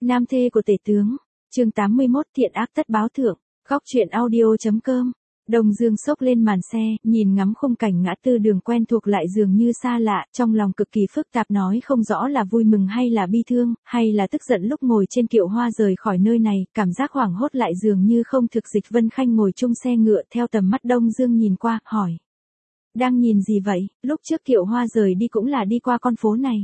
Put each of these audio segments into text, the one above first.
Nam thê của tể tướng. Chương 81 thiện ác tất báo thưởng. Góc truyện audio.com. Đông Dương xốc lên màn xe, nhìn ngắm khung cảnh ngã tư đường quen thuộc lại dường như xa lạ, trong lòng cực kỳ phức tạp nói không rõ là vui mừng hay là bi thương, hay là tức giận lúc ngồi trên kiệu hoa rời khỏi nơi này, cảm giác hoảng hốt lại dường như không thực. Dịch Vân Khanh ngồi chung xe ngựa theo tầm mắt Đông Dương nhìn qua, hỏi. Đang nhìn gì vậy, lúc trước kiệu hoa rời đi cũng là đi qua con phố này.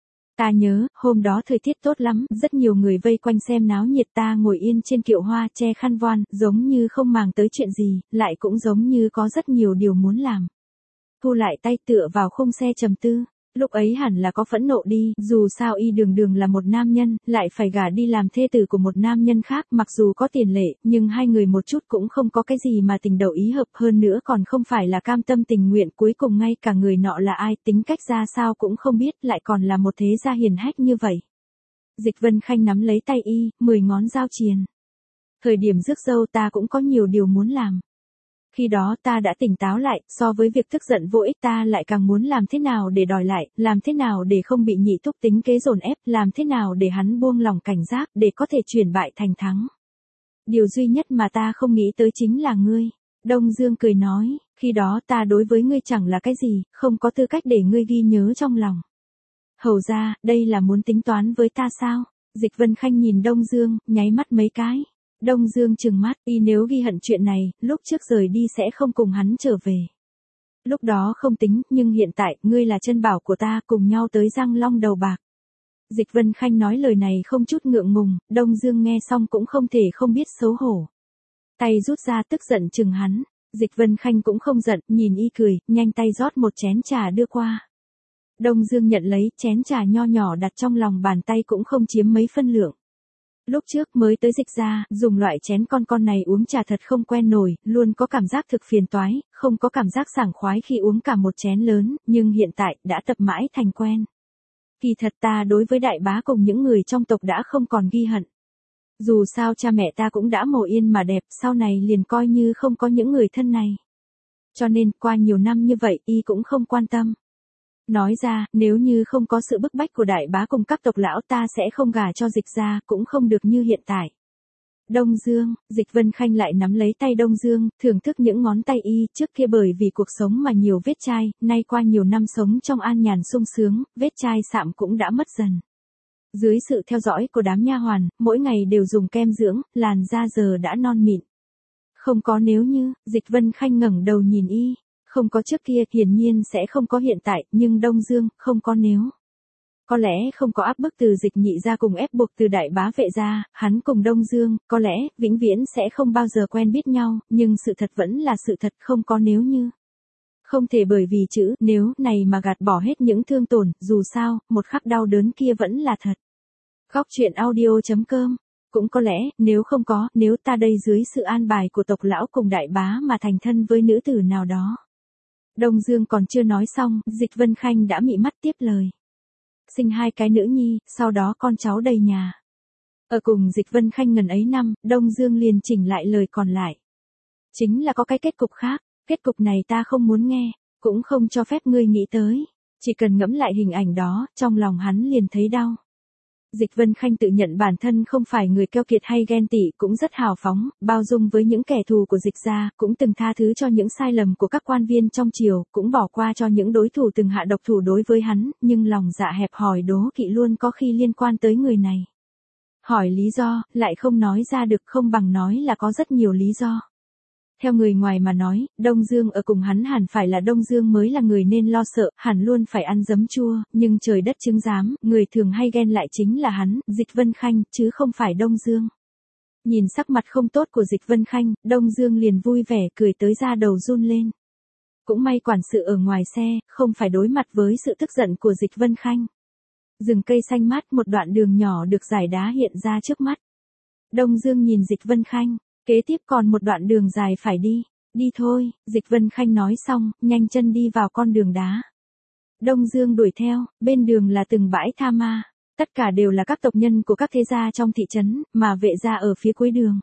Ta nhớ, hôm đó thời tiết tốt lắm, rất nhiều người vây quanh xem náo nhiệt, ta ngồi yên trên kiệu hoa che khăn voan, giống như không màng tới chuyện gì, lại cũng giống như có rất nhiều điều muốn làm. Thu lại tay tựa vào khung xe trầm tư, lúc ấy hẳn là có phẫn nộ đi, dù sao y đường đường là một nam nhân, lại phải gả đi làm thê tử của một nam nhân khác, mặc dù có tiền lệ, nhưng hai người một chút cũng không có cái gì mà tình đầu ý hợp, hơn nữa còn không phải là cam tâm tình nguyện, cuối cùng ngay cả người nọ là ai, tính cách ra sao cũng không biết, lại còn là một thế gia hiền hách như vậy. Dịch Vân Khanh nắm lấy tay y, 10 ngón giao triền. Thời điểm rước dâu ta cũng có nhiều điều muốn làm. Khi đó ta đã tỉnh táo lại, so với việc tức giận vô ích ta lại càng muốn làm thế nào để đòi lại, làm thế nào để không bị nhị thúc tính kế dồn ép, làm thế nào để hắn buông lòng cảnh giác, để có thể chuyển bại thành thắng. Điều duy nhất mà ta không nghĩ tới chính là ngươi. Đông Dương cười nói, khi đó ta đối với ngươi chẳng là cái gì, không có tư cách để ngươi ghi nhớ trong lòng. Hầu ra, đây là muốn tính toán với ta sao? Dịch Vân Khanh nhìn Đông Dương, nháy mắt mấy cái. Đông Dương trừng mắt, y nếu ghi hận chuyện này, lúc trước rời đi sẽ không cùng hắn trở về. Lúc đó không tính, nhưng hiện tại, ngươi là chân bảo của ta, cùng nhau tới Giang Long đầu bạc. Dịch Vân Khanh nói lời này không chút ngượng ngùng, Đông Dương nghe xong cũng không thể không biết xấu hổ. Tay rút ra tức giận chừng hắn, Dịch Vân Khanh cũng không giận, nhìn y cười, nhanh tay rót một chén trà đưa qua. Đông Dương nhận lấy, chén trà nho nhỏ đặt trong lòng bàn tay cũng không chiếm mấy phân lượng. Lúc trước mới tới Dịch gia, dùng loại chén con này uống trà thật không quen nổi, luôn có cảm giác thực phiền toái, không có cảm giác sảng khoái khi uống cả một chén lớn, nhưng hiện tại, đã tập mãi thành quen. Kỳ thật ta đối với đại bá cùng những người trong tộc đã không còn ghi hận. Dù sao cha mẹ ta cũng đã mồ yên mà đẹp, sau này liền coi như không có những người thân này. Cho nên, qua nhiều năm như vậy, y cũng không quan tâm. Nói ra, nếu như không có sự bức bách của đại bá cùng các tộc lão ta sẽ không gả cho Dịch gia, cũng không được như hiện tại. Đông Dương, Dịch Vân Khanh lại nắm lấy tay Đông Dương, thưởng thức những ngón tay y, trước kia bởi vì cuộc sống mà nhiều vết chai, nay qua nhiều năm sống trong an nhàn sung sướng, vết chai sạm cũng đã mất dần. Dưới sự theo dõi của đám nha hoàn, mỗi ngày đều dùng kem dưỡng, làn da giờ đã non mịn. Không có nếu như, Dịch Vân Khanh ngẩng đầu nhìn y. Không có trước kia, hiển nhiên sẽ không có hiện tại, nhưng Đông Dương, không có nếu. Có lẽ không có áp bức từ Dịch nhị gia cùng ép buộc từ đại bá Vệ gia, hắn cùng Đông Dương, có lẽ, vĩnh viễn sẽ không bao giờ quen biết nhau, nhưng sự thật vẫn là sự thật, không có nếu như. Không thể bởi vì chữ nếu này mà gạt bỏ hết những thương tổn, dù sao, một khắc đau đớn kia vẫn là thật. Góc truyện audio.com. Cũng có lẽ, nếu không có, nếu ta đây dưới sự an bài của tộc lão cùng đại bá mà thành thân với nữ tử nào đó. Đông Dương còn chưa nói xong, Dịch Vân Khanh đã mị mắt tiếp lời. Sinh 2 cái nữ nhi, sau đó con cháu đầy nhà. Ở cùng Dịch Vân Khanh ngần ấy năm, Đông Dương liền chỉnh lại lời còn lại. Chính là có cái kết cục khác, kết cục này ta không muốn nghe, cũng không cho phép ngươi nghĩ tới. Chỉ cần ngẫm lại hình ảnh đó, trong lòng hắn liền thấy đau. Dịch Vân Khanh tự nhận bản thân không phải người keo kiệt hay ghen tị, cũng rất hào phóng, bao dung với những kẻ thù của Dịch gia, cũng từng tha thứ cho những sai lầm của các quan viên trong triều, cũng bỏ qua cho những đối thủ từng hạ độc thủ đối với hắn, nhưng lòng dạ hẹp hòi đố kỵ luôn có khi liên quan tới người này. Hỏi lý do, lại không nói ra được, không bằng nói là có rất nhiều lý do. Theo người ngoài mà nói, Đông Dương ở cùng hắn hẳn phải là Đông Dương mới là người nên lo sợ, hẳn luôn phải ăn giấm chua, nhưng trời đất chứng giám, người thường hay ghen lại chính là hắn, Dịch Vân Khanh, chứ không phải Đông Dương. Nhìn sắc mặt không tốt của Dịch Vân Khanh, Đông Dương liền vui vẻ cười tới da đầu run lên. Cũng may quản sự ở ngoài xe, không phải đối mặt với sự tức giận của Dịch Vân Khanh. Rừng cây xanh mát, một đoạn đường nhỏ được dải đá hiện ra trước mắt. Đông Dương nhìn Dịch Vân Khanh. Kế tiếp còn một đoạn đường dài phải đi. Đi thôi, Dịch Vân Khanh nói xong, nhanh chân đi vào con đường đá. Đông Dương đuổi theo, bên đường là từng bãi tha ma. Tất cả đều là các tộc nhân của các thế gia trong thị trấn, mà Vệ gia ở phía cuối đường.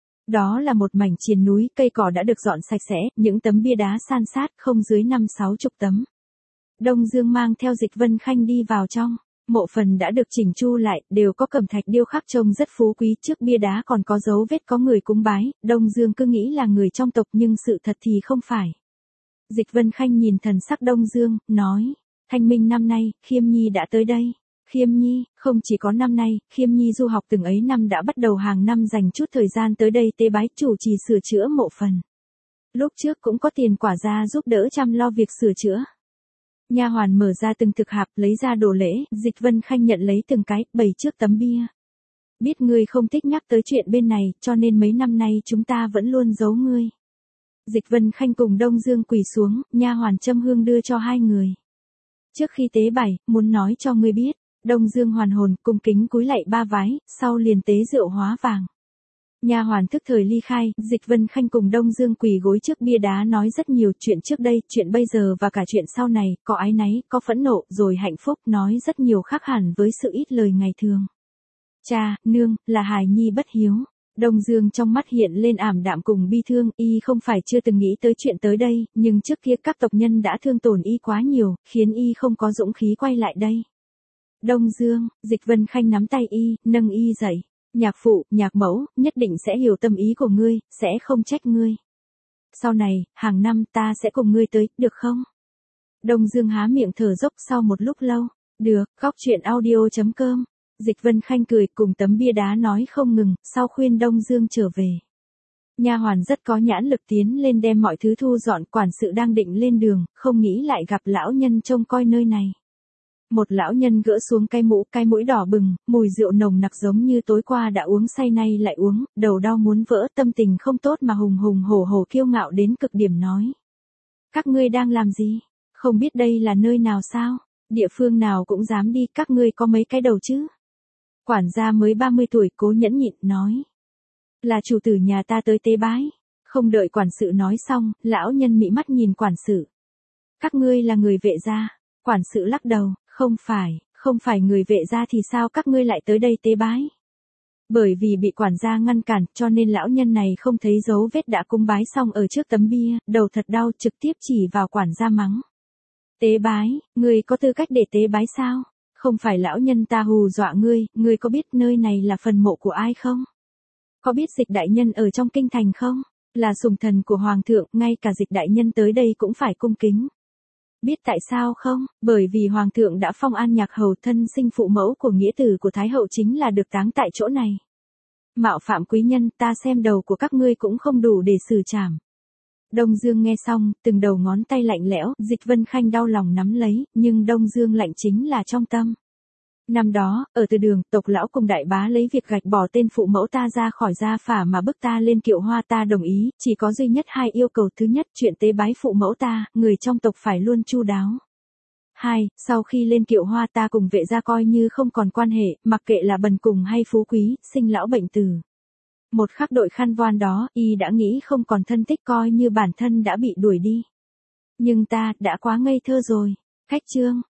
Đó là một mảnh triền núi, cây cỏ đã được dọn sạch sẽ, những tấm bia đá san sát, không dưới 50-60 tấm. Đông Dương mang theo Dịch Vân Khanh đi vào trong. Mộ phần đã được chỉnh chu lại, đều có cẩm thạch điêu khắc trông rất phú quý, trước bia đá còn có dấu vết có người cúng bái, Đông Dương cứ nghĩ là người trong tộc nhưng sự thật thì không phải. Dịch Vân Khanh nhìn thần sắc Đông Dương, nói, Thanh minh năm nay, Khiêm Nhi đã tới đây. Khiêm Nhi, không chỉ có năm nay, Khiêm Nhi du học từng ấy năm đã bắt đầu hàng năm dành chút thời gian tới đây tế bái chủ trì sửa chữa mộ phần. Lúc trước cũng có tiền quả ra giúp đỡ chăm lo việc sửa chữa. Nha hoàn mở ra từng thực hạp lấy ra đồ lễ, Dịch Vân Khanh nhận lấy từng cái, bày trước tấm bia. Biết ngươi không thích nhắc tới chuyện bên này, cho nên mấy năm nay chúng ta vẫn luôn giấu ngươi. Dịch Vân Khanh cùng Đông Dương quỳ xuống, nha hoàn châm hương đưa cho hai người. Trước khi tế bày, muốn nói cho ngươi biết, Đông Dương hoàn hồn, cung kính cúi lạy ba vái, sau liền tế rượu hóa vàng. Nha hoàn thức thời ly khai, Dịch Vân Khanh cùng Đông Dương quỳ gối trước bia đá nói rất nhiều chuyện trước đây, chuyện bây giờ và cả chuyện sau này, có áy náy, có phẫn nộ, rồi hạnh phúc, nói rất nhiều khác hẳn với sự ít lời ngày thường. Cha, nương, là hài nhi bất hiếu. Đông Dương trong mắt hiện lên ảm đạm cùng bi thương, y không phải chưa từng nghĩ tới chuyện tới đây, nhưng trước kia các tộc nhân đã thương tổn y quá nhiều, khiến y không có dũng khí quay lại đây. Đông Dương, Dịch Vân Khanh nắm tay y, nâng y dậy. Nhạc phụ, nhạc mẫu, nhất định sẽ hiểu tâm ý của ngươi, sẽ không trách ngươi. Sau này, hàng năm ta sẽ cùng ngươi tới, được không? Đông Dương há miệng thở dốc sau một lúc lâu. Được, góc chuyện audio.com. Dịch Vân Khanh cười cùng tấm bia đá nói không ngừng, sau khuyên Đông Dương trở về. Nha hoàn rất có nhãn lực tiến lên đem mọi thứ thu dọn, quản sự đang định lên đường, không nghĩ lại gặp lão nhân trông coi nơi này. Một lão nhân gỡ xuống cái mũi đỏ bừng, mùi rượu nồng nặc giống như tối qua đã uống say nay lại uống, đầu đau muốn vỡ, tâm tình không tốt mà hùng hùng hổ hổ kiêu ngạo đến cực điểm nói. Các ngươi đang làm gì? Không biết đây là nơi nào sao? Địa phương nào cũng dám đi, các ngươi có mấy cái đầu chứ? Quản gia mới 30 tuổi cố nhẫn nhịn nói. Là chủ tử nhà ta tới tế bái. Không đợi quản sự nói xong, lão nhân mị mắt nhìn quản sự. Các ngươi là người vệ gia. Quản sự lắc đầu, không phải người vệ gia thì sao các ngươi lại tới đây tế bái? Bởi vì bị quản gia ngăn cản cho nên lão nhân này không thấy dấu vết đã cúng bái xong ở trước tấm bia, đầu thật đau trực tiếp chỉ vào quản gia mắng. Tế bái, ngươi có tư cách để tế bái sao? Không phải lão nhân ta hù dọa ngươi có biết nơi này là phần mộ của ai không? Có biết Dịch đại nhân ở trong kinh thành không? Là sủng thần của hoàng thượng, ngay cả Dịch đại nhân tới đây cũng phải cung kính. Biết tại sao không? Bởi vì hoàng thượng đã phong An Nhạc hầu, thân sinh phụ mẫu của nghĩa tử của thái hậu chính là được táng tại chỗ này. Mạo phạm quý nhân, ta xem đầu của các ngươi cũng không đủ để xử trảm. Đông Dương nghe xong, từng đầu ngón tay lạnh lẽo, Dịch Vân Khanh đau lòng nắm lấy, nhưng Đông Dương lạnh chính là trong tâm. Năm đó, ở từ đường, tộc lão cùng đại bá lấy việc gạch bỏ tên phụ mẫu ta ra khỏi gia phả mà bức ta lên kiệu hoa, ta đồng ý, chỉ có duy nhất hai yêu cầu. Thứ nhất, chuyện tế bái phụ mẫu ta, người trong tộc phải luôn chu đáo. Hai, sau khi lên kiệu hoa ta cùng vệ gia coi như không còn quan hệ, mặc kệ là bần cùng hay phú quý, sinh lão bệnh tử. Một khắc đội khăn voan đó, y đã nghĩ không còn thân thích, coi như bản thân đã bị đuổi đi. Nhưng ta, đã quá ngây thơ rồi. Khách chương.